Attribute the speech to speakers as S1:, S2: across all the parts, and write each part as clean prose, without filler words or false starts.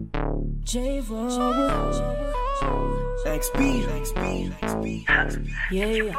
S1: XB.
S2: Yeah.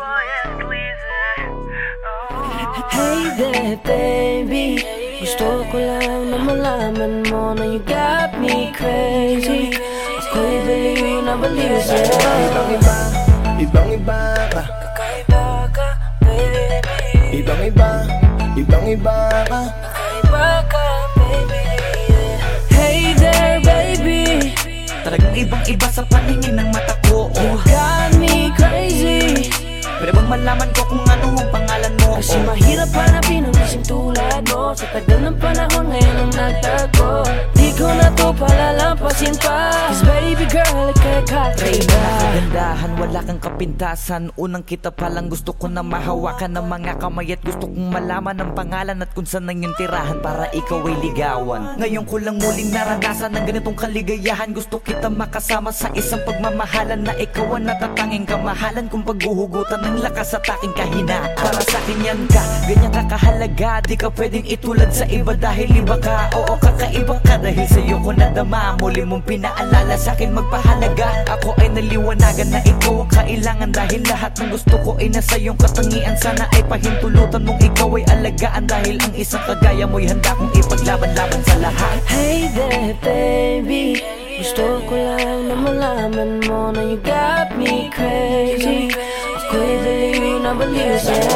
S2: Hey there, baby. Gusto ko lang na malaman mo na you got me crazy. Ako'y baliw na baliw sa'yo.
S1: Ibang-iba ka.
S2: Kakaiba ka, baby.
S1: Ibang-iba ka.
S2: Kakaiba ka, baby. Hey there, baby.
S3: Talagang ibang-iba sa paningin ng mata ko.
S2: You got me crazy.
S3: Pwede bang malaman ko kung ano ang pangalan mo?
S2: Kasi mahirap hanapin ang isang tulad mo. Sa tagal ng panahon ngayon ang nagtago. Di ko na to palalampasin pa. Cause baby girl, ika'y kakaiba.
S3: Kagandahan, wala kang kapintasan. Unang kita palang gusto ko na mahawakan ng mga kamay. At gusto kong malaman ang pangalan at kung saan ang iyong tirahan para ikaw ay ligawan. Ngayon ko lang muling naranasan ng ganitong kaligayahan. Gusto kita makasama sa isang pagmamahalan na ikaw ang natatanging kamahalan kung paghuhugutan ng lakas at aking kahinaan. Para sa akin yan ka, ganyan ka kahalaga. Di ka pwedeng itulad sa iba dahil iba ka. Oo, kakaiba ka dahil sa'yo ko nadama. Muli mong pinaalala sa akin magpahalaga. Ako ay naliwanagan na ikaw ang kailangan. Dahil lahat ng gusto ko ay nasa iyong katangian. Sana ay pahintulutan mong ikaw ay alagaan. Dahil ang isang kagaya mo'y handa kong ipaglaban-laban sa lahat.
S2: Hey there, baby. Gusto ko lang na malaman mo na you got me crazy. Ako'y baliw na baliw sa'yo.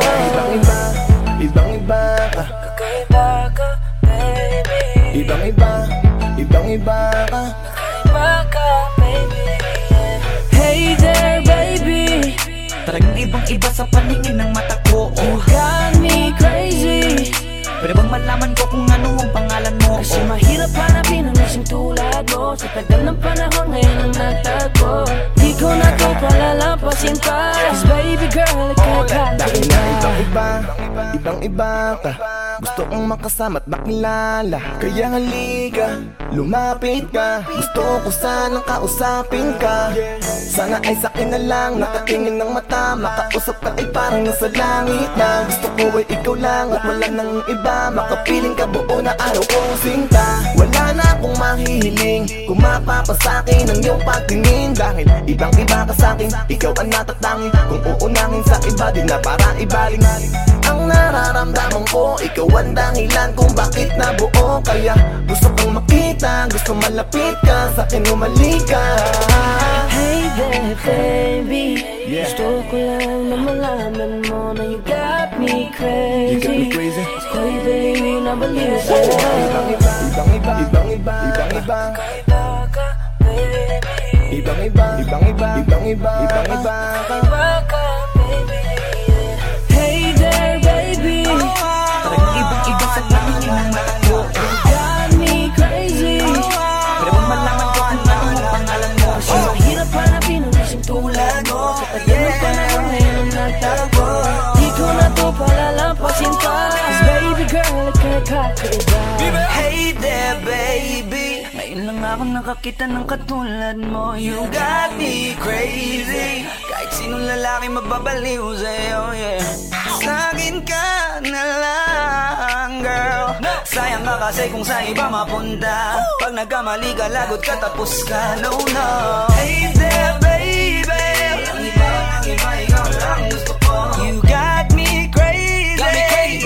S1: Ibang-iba ka.
S2: Kakaiba ka, baby.
S1: Ibang-iba ka.
S2: Kakaiba ka, baby. Hey there, baby.
S3: Talagang ibang-iba sa paningin ng mata ko.
S2: You got me crazy.
S3: Pwede bang malaman ko kung ano ang pangalan mo?
S2: Kasi mahirap hanapin ang isang tulad mo. Sa tagal ng panahon ngayon ang nagtago. Di ko na to palalampasin pa. Cause baby girl, ika'y
S1: Dahil na
S2: kakaiba.
S1: ibang-iba ka. Gusto kong makasama at makilala. Kaya halika, lumapit ka. Gusto ko sanang kausapin ka. Sana ay sakin na lang, nakatingin ng mata. Makausap ka ay parang nasa langit na. Gusto ko ay ikaw lang at wala nang iba. Makapiling ka buo na araw kong sinta. Wala na akong mahihiling kung mapapasakin ang iyong pagtingin. Dahil ibang-iba ka sa'kin, ikaw ang natatangin. Kung uunangin sa iba, di na para ibaling. Ang nararamdaman ko, ikaw ang dahilan kung bakit nabuo. Kaya gusto kang makita, gusto malapit ka, sa'kin umalik ka.
S2: Hey there, baby.
S1: Yeah.
S2: Gusto ko lang na malaman mo na you got me crazy.
S1: You got me crazy.
S2: Ako'y baliw na baliw sa'yo.
S1: Ibang-iba ka.
S2: Kakaiba ka, baby.
S1: Ibang-iba ka.
S2: Kakaiba ka, baby. Hey there, baby.
S3: Talagang ibang-iba sa paningin ng mata ko.
S2: You got me crazy.
S3: Pwede bang malaman ko kung ano ang pangalan mo?
S2: Kasi mahirap hanapin ang isang tulad mo. Sa tagal ng panahon ngayon ang nagtago. Di ko na to palalampasin pa. Cause baby girl, ika'y kakaiba.
S3: Hey there, baby. Ngayon lang ako nakakita ng katulad mo. You got me crazy. Kahit sinong lalaki mababaliw sa'yo, yeah. Sa'kin ka na lang, girl. Sayang ka kasi kung saan iba mapunta. Pag nagkamali ka, lagot ka, tapos ka, no, no. Hey there, baby. Ang iba, ikaw lang gusto ko. You got me crazy. Got me crazy,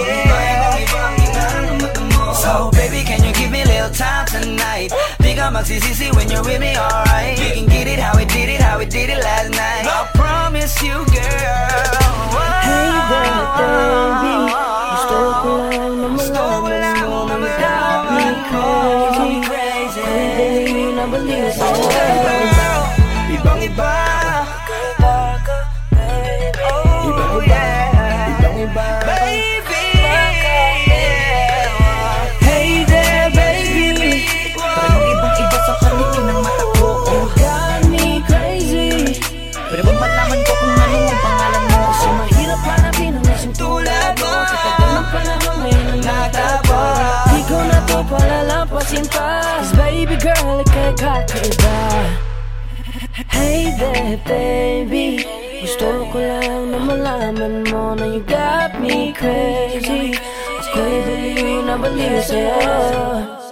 S3: so baby, can you give me a little time tonight? Di ka magsisisi when you're with me, alright? We can get it how we did it last night. I promise you, girl.
S2: Hey there, baby. Gusto ko lang na malaman mo na you got me crazy. Ako'y baliw na baliw sa'yo.
S3: Ibang-iba.
S2: Kakaiba ka, baby.
S3: Oh yeah.
S1: Ibang-iba.
S3: Baby.
S2: Hey there, baby.
S3: Talagang ibang-iba sa paningin ng mata ko.
S2: You got me crazy.
S3: Pwede bang malaman ko kung ano ang pangalan mo?
S2: Kasi mahirap hanapin ang isang tulad mo. Sa tagal ng panahon ngayon ang nagtago. Di ko na to palalampasin pa. Cause baby girl, ika'y kakaiba. Hey there, baby. Gusto ko lang na malaman mo na you got me crazy. Ako'y baliw na baliw sa'yo.